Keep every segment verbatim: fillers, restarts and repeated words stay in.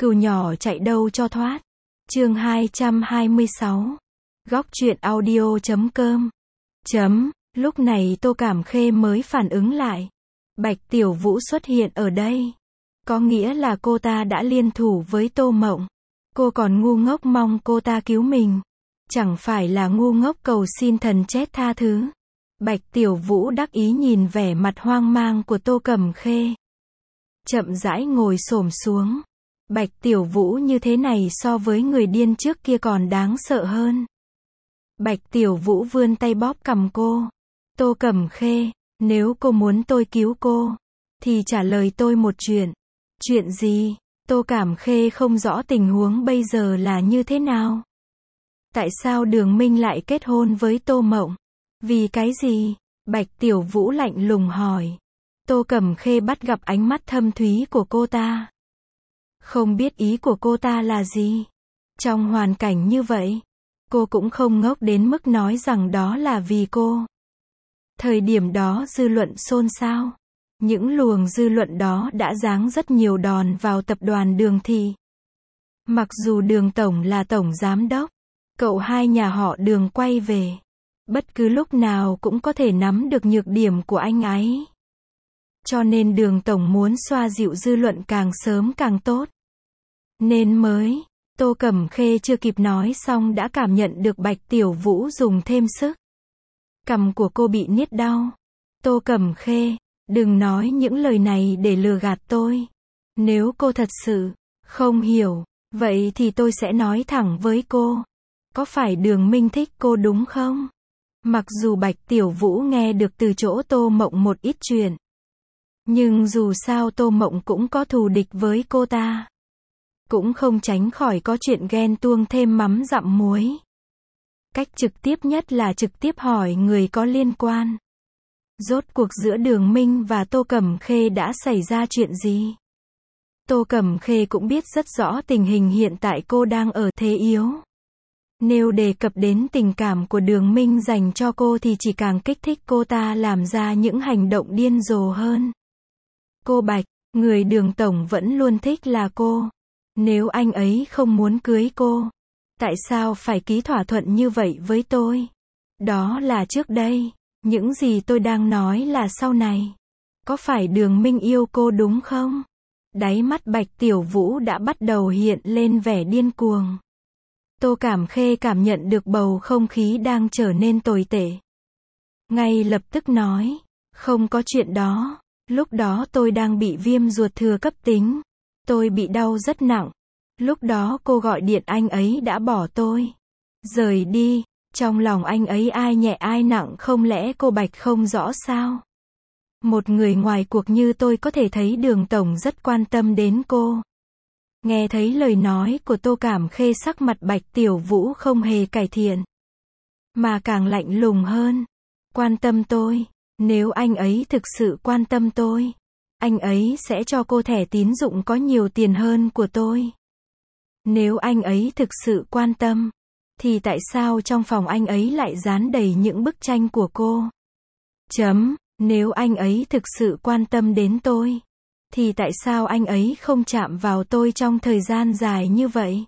Cừu nhỏ chạy đâu cho thoát. Chương hai trăm hai mươi sáu. Góc truyện audio chấm com. Chấm, lúc này Tô Cảm Khê mới phản ứng lại. Bạch Tiểu Vũ xuất hiện ở đây. Có nghĩa là cô ta đã liên thủ với Tô Mộng. Cô còn ngu ngốc mong cô ta cứu mình. Chẳng phải là ngu ngốc cầu xin thần chết tha thứ. Bạch Tiểu Vũ đắc ý nhìn vẻ mặt hoang mang của Tô Cẩm Khê. Chậm rãi ngồi xổm xuống. Bạch Tiểu Vũ như thế này so với người điên trước kia còn đáng sợ hơn. Bạch Tiểu Vũ vươn tay bóp cằm cô. Tô Cẩm Khê, nếu cô muốn tôi cứu cô, thì trả lời tôi một chuyện. Chuyện gì? Tô Cảm Khê không rõ tình huống bây giờ là như thế nào. Tại sao Đường Minh lại kết hôn với Tô Mộng? Vì cái gì? Bạch Tiểu Vũ lạnh lùng hỏi. Tô Cẩm Khê bắt gặp ánh mắt thâm thúy của cô ta. Không biết ý của cô ta là gì. Trong hoàn cảnh như vậy, cô cũng không ngốc đến mức nói rằng đó là vì cô. Thời điểm đó dư luận xôn xao. Những luồng dư luận đó đã giáng rất nhiều đòn vào tập đoàn Đường Thị. Mặc dù Đường Tổng là tổng giám đốc, cậu hai nhà họ Đường quay về. Bất cứ lúc nào cũng có thể nắm được nhược điểm của anh ấy. Cho nên Đường Tổng muốn xoa dịu dư luận càng sớm càng tốt. Nên mới, Tô Cẩm Khê chưa kịp nói xong đã cảm nhận được Bạch Tiểu Vũ dùng thêm sức. Cằm của cô bị niết đau. Tô Cẩm Khê, đừng nói những lời này để lừa gạt tôi. Nếu cô thật sự không hiểu, vậy thì tôi sẽ nói thẳng với cô. Có phải Đường Minh thích cô đúng không? Mặc dù Bạch Tiểu Vũ nghe được từ chỗ Tô Mộng một ít chuyện. Nhưng dù sao Tô Mộng cũng có thù địch với cô ta. Cũng không tránh khỏi có chuyện ghen tuông thêm mắm dặm muối. Cách trực tiếp nhất là trực tiếp hỏi người có liên quan. Rốt cuộc giữa Đường Minh và Tô Cẩm Khê đã xảy ra chuyện gì? Tô Cẩm Khê cũng biết rất rõ tình hình hiện tại cô đang ở thế yếu. Nếu đề cập đến tình cảm của Đường Minh dành cho cô thì chỉ càng kích thích cô ta làm ra những hành động điên rồ hơn. Cô Bạch, người Đường Tổng vẫn luôn thích là cô. Nếu anh ấy không muốn cưới cô, tại sao phải ký thỏa thuận như vậy với tôi? Đó là trước đây. Những gì tôi đang nói là sau này. Có phải Đường Minh yêu cô đúng không? Đáy mắt Bạch Tiểu Vũ đã bắt đầu hiện lên vẻ điên cuồng. Tô Cảm Khê cảm nhận được bầu không khí đang trở nên tồi tệ. Ngay lập tức nói, không có chuyện đó. Lúc đó tôi đang bị viêm ruột thừa cấp tính. Tôi bị đau rất nặng. Lúc đó cô gọi điện anh ấy đã bỏ tôi. Rời đi. Trong lòng anh ấy ai nhẹ ai nặng không lẽ cô Bạch không rõ sao? Một người ngoài cuộc như tôi có thể thấy Đường Tổng rất quan tâm đến cô. Nghe thấy lời nói của Tô Cảm Khê sắc mặt Bạch Tiểu Vũ không hề cải thiện. Mà càng lạnh lùng hơn. Quan tâm tôi. Nếu anh ấy thực sự quan tâm tôi, anh ấy sẽ cho cô thẻ tín dụng có nhiều tiền hơn của tôi. Nếu anh ấy thực sự quan tâm, thì tại sao trong phòng anh ấy lại dán đầy những bức tranh của cô? Chấm, nếu anh ấy thực sự quan tâm đến tôi, thì tại sao anh ấy không chạm vào tôi trong thời gian dài như vậy?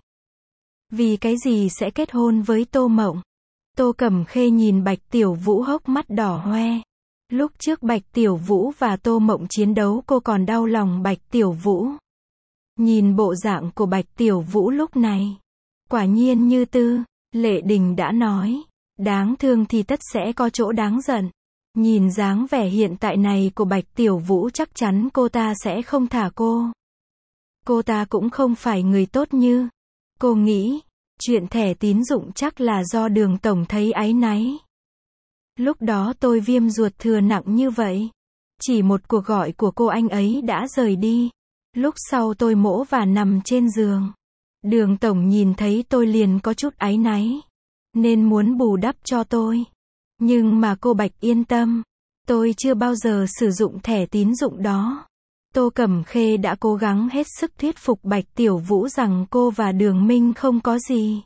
Vì cái gì sẽ kết hôn với Tô Mộng? Tô Cẩm Khê nhìn Bạch Tiểu Vũ hốc mắt đỏ hoe. Lúc trước Bạch Tiểu Vũ và Tô Mộng chiến đấu cô còn đau lòng Bạch Tiểu Vũ. Nhìn bộ dạng của Bạch Tiểu Vũ lúc này. Quả nhiên như Tư Lệ Đình đã nói, đáng thương thì tất sẽ có chỗ đáng giận. Nhìn dáng vẻ hiện tại này của Bạch Tiểu Vũ chắc chắn cô ta sẽ không thả cô. Cô ta cũng không phải người tốt như cô nghĩ. Chuyện thẻ tín dụng chắc là do Đường Tổng thấy áy náy. Lúc đó tôi viêm ruột thừa nặng như vậy. Chỉ một cuộc gọi của cô anh ấy đã rời đi. Lúc sau tôi mỗ và nằm trên giường. Đường Tổng nhìn thấy tôi liền có chút áy náy. Nên muốn bù đắp cho tôi. Nhưng mà cô Bạch yên tâm. Tôi chưa bao giờ sử dụng thẻ tín dụng đó. Tô Cẩm Khê đã cố gắng hết sức thuyết phục Bạch Tiểu Vũ rằng cô và Đường Minh không có gì.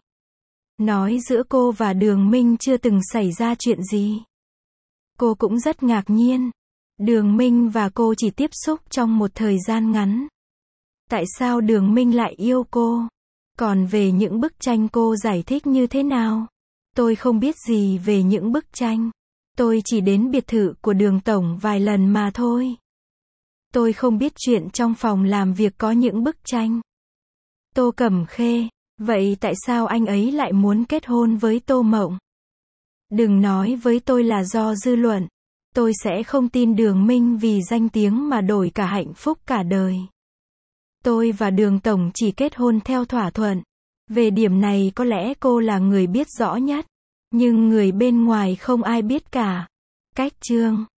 Nói giữa cô và Đường Minh chưa từng xảy ra chuyện gì. Cô cũng rất ngạc nhiên. Đường Minh và cô chỉ tiếp xúc trong một thời gian ngắn. Tại sao Đường Minh lại yêu cô? Còn về những bức tranh cô giải thích như thế nào? Tôi không biết gì về những bức tranh. Tôi chỉ đến biệt thự của Đường Tổng vài lần mà thôi. Tôi không biết chuyện trong phòng làm việc có những bức tranh. Tô Cẩm Khê, vậy tại sao anh ấy lại muốn kết hôn với Tô Mộng? Đừng nói với tôi là do dư luận. Tôi sẽ không tin Đường Minh vì danh tiếng mà đổi cả hạnh phúc cả đời. Tôi và Đường Tổng chỉ kết hôn theo thỏa thuận. Về điểm này có lẽ cô là người biết rõ nhất. Nhưng người bên ngoài không ai biết cả. Cách chương